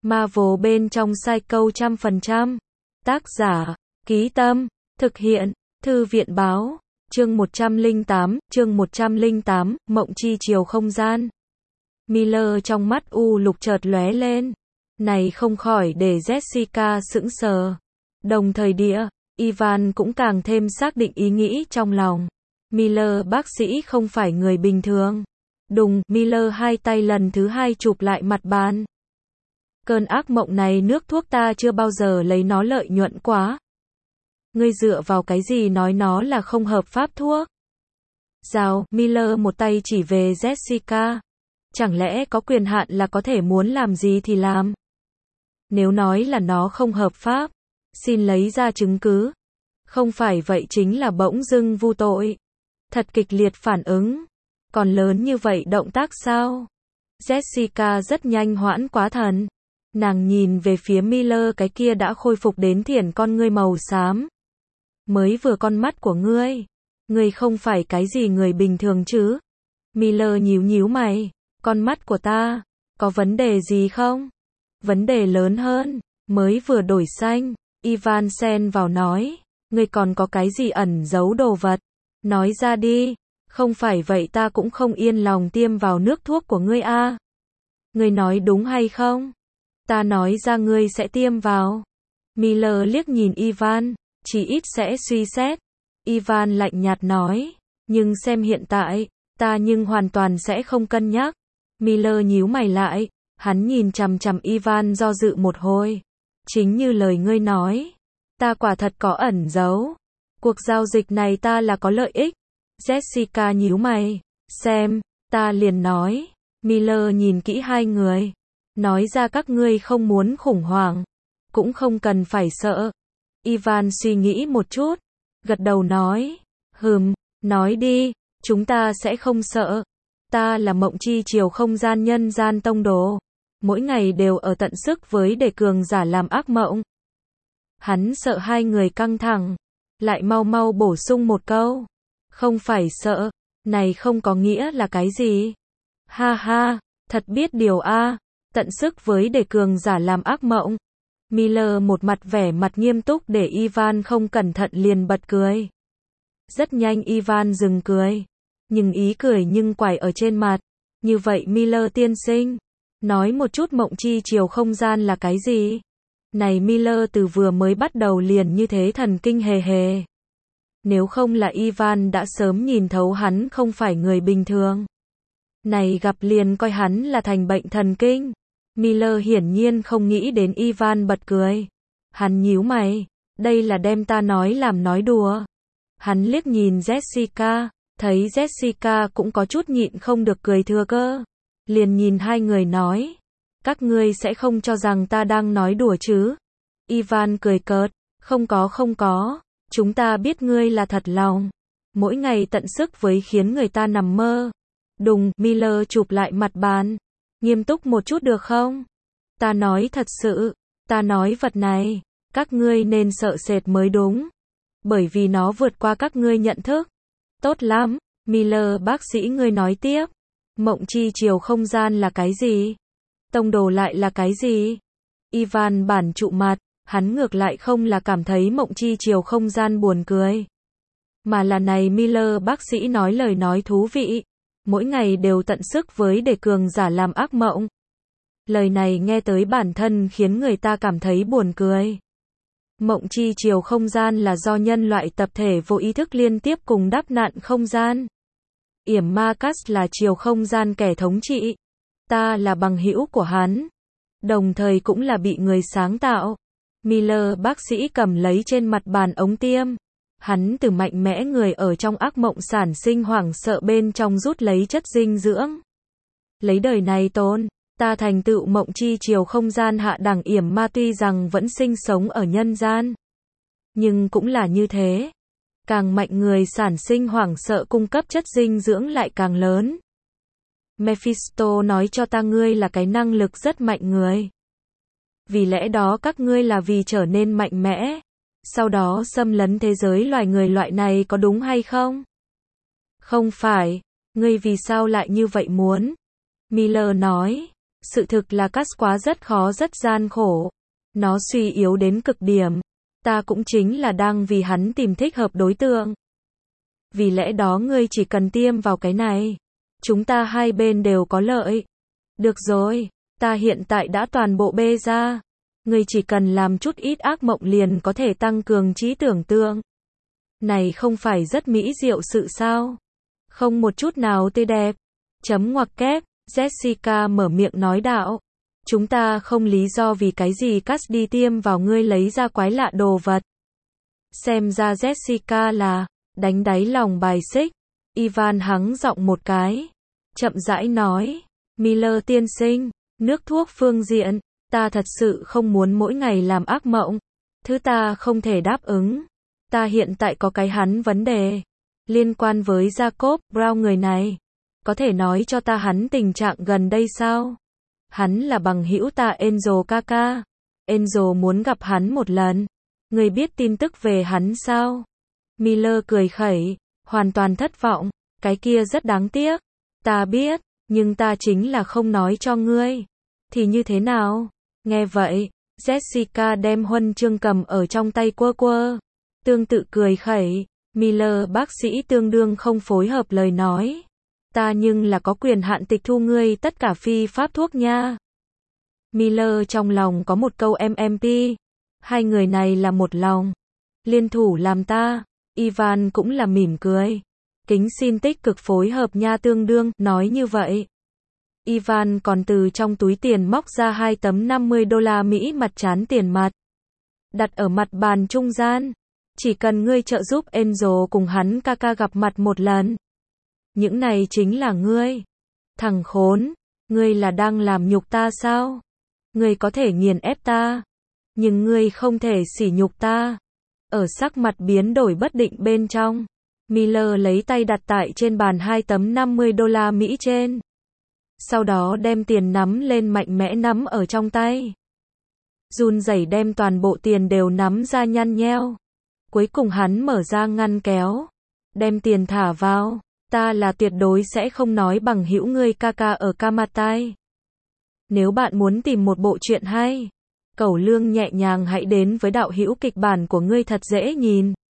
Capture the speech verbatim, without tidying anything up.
Marvel bên trong Psycho trăm phần trăm. Tác giả, Ký Tâm, thực hiện, Thư viện Báo, chương một trăm lẻ tám, chương một trăm lẻ tám, Mộng Chi Chiều Không Gian. Miller trong mắt u lục chợt lóe lên. Này không khỏi để Jessica sững sờ. Đồng thời địa, Ivan cũng càng thêm xác định ý nghĩ trong lòng. Miller bác sĩ không phải người bình thường. Đùng, Miller hai tay lần thứ hai chụp lại mặt bàn. Cơn ác mộng này nước thuốc ta chưa bao giờ lấy nó lợi nhuận quá. Ngươi dựa vào cái gì nói nó là không hợp pháp thuốc? Rào, Miller một tay chỉ về Jessica. Chẳng lẽ có quyền hạn là có thể muốn làm gì thì làm? Nếu nói là nó không hợp pháp, xin lấy ra chứng cứ. Không phải vậy chính là bỗng dưng vu tội. Thật kịch liệt phản ứng. Còn lớn như vậy động tác sao? Jessica rất nhanh hoãn quá thần. Nàng nhìn về phía Miller cái kia đã khôi phục đến thiển con ngươi màu xám. Mới vừa con mắt của ngươi. Ngươi không phải cái gì người bình thường chứ? Miller nhíu nhíu mày. Con mắt của ta, có vấn đề gì không? Vấn đề lớn hơn, mới vừa đổi xanh. Ivan xen vào nói. Ngươi còn có cái gì ẩn giấu đồ vật? Nói ra đi. Không phải vậy ta cũng không yên lòng tiêm vào nước thuốc của ngươi a. Ngươi nói đúng hay không? Ta nói ra ngươi sẽ tiêm vào. Miller liếc nhìn Ivan, chỉ ít sẽ suy xét. Ivan lạnh nhạt nói, nhưng xem hiện tại, ta nhưng hoàn toàn sẽ không cân nhắc. Miller nhíu mày lại, hắn nhìn chằm chằm Ivan do dự một hồi. Chính như lời ngươi nói, ta quả thật có ẩn giấu. Cuộc giao dịch này ta là có lợi ích. Jessica nhíu mày, xem, ta liền nói. Miller nhìn kỹ hai người. Nói ra các ngươi không muốn khủng hoảng. Cũng không cần phải sợ. Ivan suy nghĩ một chút. Gật đầu nói. Hừm, nói đi, chúng ta sẽ không sợ. Ta là Mộng Chi Chiều Không Gian nhân gian tông đồ. Mỗi ngày đều ở tận sức với để cường giả làm ác mộng. Hắn sợ hai người căng thẳng. Lại mau mau bổ sung một câu. Không phải sợ. Này không có nghĩa là cái gì. Ha ha, thật biết điều a. Tận sức với để cường giả làm ác mộng. Miller một mặt vẻ mặt nghiêm túc để Ivan không cẩn thận liền bật cười. Rất nhanh Ivan dừng cười. Nhưng ý cười nhưng quải ở trên mặt. Như vậy Miller tiên sinh. Nói một chút Mộng Chi Chiều Không Gian là cái gì? Này Miller từ vừa mới bắt đầu liền như thế thần kinh hề hề. Nếu không là Ivan đã sớm nhìn thấu hắn không phải người bình thường. Này gặp liền coi hắn là thành bệnh thần kinh. Miller hiển nhiên không nghĩ đến Ivan bật cười. Hắn nhíu mày. Đây là đem ta nói làm nói đùa. Hắn liếc nhìn Jessica. Thấy Jessica cũng có chút nhịn không được cười thừa cơ. Liền nhìn hai người nói. Các ngươi sẽ không cho rằng ta đang nói đùa chứ. Ivan cười cợt. Không có không có. Chúng ta biết ngươi là thật lòng. Mỗi ngày tận sức với khiến người ta nằm mơ. Đùng, Miller chụp lại mặt bàn. Nghiêm túc một chút được không? Ta nói thật sự. Ta nói vật này. Các ngươi nên sợ sệt mới đúng. Bởi vì nó vượt qua các ngươi nhận thức. Tốt lắm. Miller bác sĩ ngươi nói tiếp. Mộng Chi Chiều Không Gian là cái gì? Tông đồ lại là cái gì? Ivan bản trụ mặt. Hắn ngược lại không là cảm thấy Mộng Chi Chiều Không Gian buồn cười. Mà là này Miller bác sĩ nói lời nói thú vị. Mỗi ngày đều tận sức với để cường giả làm ác mộng. Lời này nghe tới bản thân khiến người ta cảm thấy buồn cười. Mộng Chi Chiều Không Gian là do nhân loại tập thể vô ý thức liên tiếp cùng đắp nạn không gian. Yểm Ma Cast là chiều không gian kẻ thống trị. Ta là bằng hữu của hắn. Đồng thời cũng là bị người sáng tạo. Miller bác sĩ cầm lấy trên mặt bàn ống tiêm. Hắn từ mạnh mẽ người ở trong ác mộng sản sinh hoảng sợ bên trong rút lấy chất dinh dưỡng. Lấy đời này tôn, ta thành tựu Mộng Chi Chiều Không Gian hạ đẳng yểm ma tuy rằng vẫn sinh sống ở nhân gian. Nhưng cũng là như thế. Càng mạnh người sản sinh hoảng sợ cung cấp chất dinh dưỡng lại càng lớn. Mephisto nói cho ta ngươi là cái năng lực rất mạnh người. Vì lẽ đó các ngươi là vì trở nên mạnh mẽ. Sau đó xâm lấn thế giới loài người loại này có đúng hay không? Không phải. Ngươi vì sao lại như vậy muốn? Miller nói. Sự thực là cast quá rất khó rất gian khổ. Nó suy yếu đến cực điểm. Ta cũng chính là đang vì hắn tìm thích hợp đối tượng. Vì lẽ đó ngươi chỉ cần tiêm vào cái này. Chúng ta hai bên đều có lợi. Được rồi, ta hiện tại đã toàn bộ bê ra. Ngươi chỉ cần làm chút ít ác mộng liền có thể tăng cường trí tưởng tượng. Này không phải rất mỹ diệu sự sao? Không một chút nào tươi đẹp. Chấm ngoặc kép, Jessica mở miệng nói đạo. Chúng ta không lý do vì cái gì cắt đi tiêm vào ngươi lấy ra quái lạ đồ vật. Xem ra Jessica là đánh đáy lòng bài xích. Ivan hắng giọng một cái. Chậm rãi nói. Miller tiên sinh, nước thuốc phương diện, ta thật sự không muốn mỗi ngày làm ác mộng. Thứ ta không thể đáp ứng. Ta hiện tại có cái hắn vấn đề. Liên quan với Jacob Brown người này. Có thể nói cho ta hắn tình trạng gần đây sao? Hắn là bằng hữu ta Angel Kaka. Angel muốn gặp hắn một lần. Người biết tin tức về hắn sao? Miller cười khẩy, hoàn toàn thất vọng. Cái kia rất đáng tiếc. Ta biết, nhưng ta chính là không nói cho ngươi. Thì như thế nào? Nghe vậy, Jessica đem huân chương cầm ở trong tay quơ quơ. Tương tự cười khẩy, Miller bác sĩ tương đương không phối hợp lời nói. Ta nhưng là có quyền hạn tịch thu ngươi tất cả phi pháp thuốc nha. Miller trong lòng có một câu em em pê. Hai người này là một lòng. Liên thủ làm ta. Ivan cũng là mỉm cười. Kính xin tích cực phối hợp nha tương đương, nói như vậy. Ivan còn từ trong túi tiền móc ra hai tấm năm mươi đô la Mỹ mặt trán tiền mặt. Đặt ở mặt bàn trung gian. Chỉ cần ngươi trợ giúp Angel cùng hắn Kaka gặp mặt một lần. Những này chính là ngươi. Thằng khốn, ngươi là đang làm nhục ta sao? Ngươi có thể nghiền ép ta, nhưng ngươi không thể sỉ nhục ta. Ở sắc mặt biến đổi bất định bên trong, Miller lấy tay đặt tại trên bàn hai tấm năm mươi đô la Mỹ trên. Sau đó đem tiền nắm lên mạnh mẽ nắm ở trong tay. Run rẩy đem toàn bộ tiền đều nắm ra nhăn nheo. Cuối cùng hắn mở ra ngăn kéo. Đem tiền thả vào. Ta là tuyệt đối sẽ không nói bằng hữu ngươi Kaka ở Kamatai. Nếu bạn muốn tìm một bộ truyện hay, cẩu lương nhẹ nhàng hãy đến với đạo hữu kịch bản của ngươi thật dễ nhìn.